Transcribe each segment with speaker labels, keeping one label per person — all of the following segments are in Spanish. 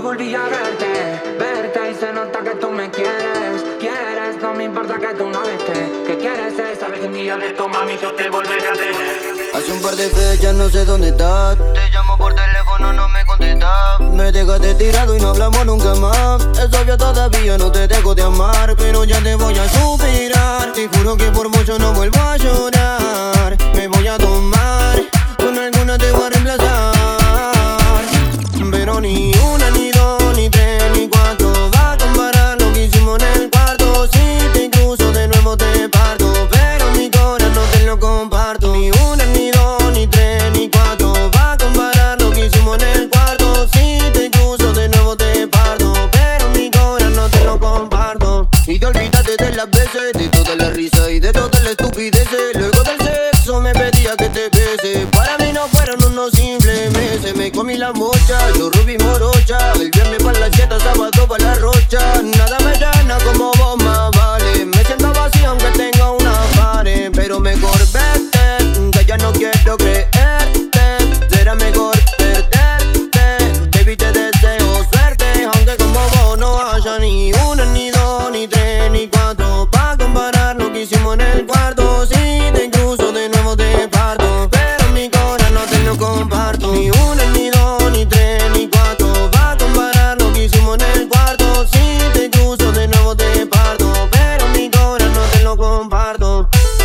Speaker 1: volví a verte y se nota que tú me quieres, no me importa que tú no estés. ¿Qué quieres? Sabes que un día de esto, mami, yo te volveré a tener.
Speaker 2: Hace un par de fechas no sé dónde estás. Te llamo por teléfono, no me contestas. Me dejaste tirado y no hablamos nunca más. Es obvio, todavía no te dejo de amar, pero ya te voy a superar. Te juro que por mucho no vuelvo a llorar. Me voy a tomar, con alguna te voy a reemplazar. Pero ni una, ni dos, ni tres, ni cuatro va a comparar lo que hicimos en el cuarto. Si te incluso de nuevo te parto, pero mi corazón no te lo comparto. Ni una, ni dos, ni tres, ni cuatro va a comparar lo que hicimos en el cuarto. Si te incluso de nuevo te parto, pero mi corazón no te lo comparto. Y te olvidaste de las veces, de toda la risa y de todas las estupideces. Luego del sexo me pedía que te bese. Para mí no fueron unos simples meses. Me comí la mocha, yo rubí morocha. El viernes pa' la siesta, sábado pa' la rocha. Nada me llena como vos más vale. Me siento vacío aunque tenga una pared, pero mejor vete, que ya no quiero creerte. Será mejor perderte. Baby, te deseo suerte, aunque como vos no haya ni una, ni dos, ni tres, ni cuatro pa' comparar lo que hicimos en el cuarto. Si te incluso de nuevo te parto, pero mi corazón no te lo comparto. Ni una, ni dos, ni tres, ni cuatro va a comparar lo que hicimos en el cuarto. Si te incluso de nuevo te parto, pero mi corazón no te lo comparto.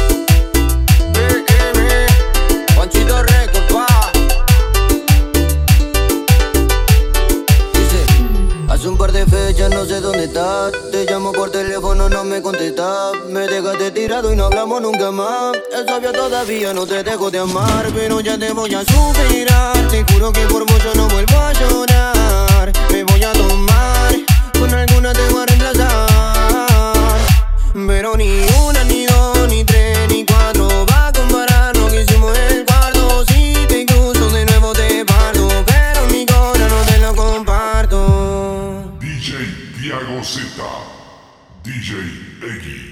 Speaker 2: Juanchito Records, pa. Dice, hace un par de fechas no sé dónde estás. Te llamo por teléfono, no me contestas. Me dejaste tirado y no hablamos nunca más. Es obvio, todavía no te dejo de amar, pero ya te voy a superar. Te juro que por mucho no vuelvo a llorar. Me voy a tomar, con alguna te voy a reemplazar. Pero ni una, ni dos, ni tres, ni cuatro va a comparar lo que hicimos en el cuarto. Si te incluso de nuevo te parto, pero mi corazón no te lo comparto.
Speaker 3: DJ Tiago Z, DJ Eggy.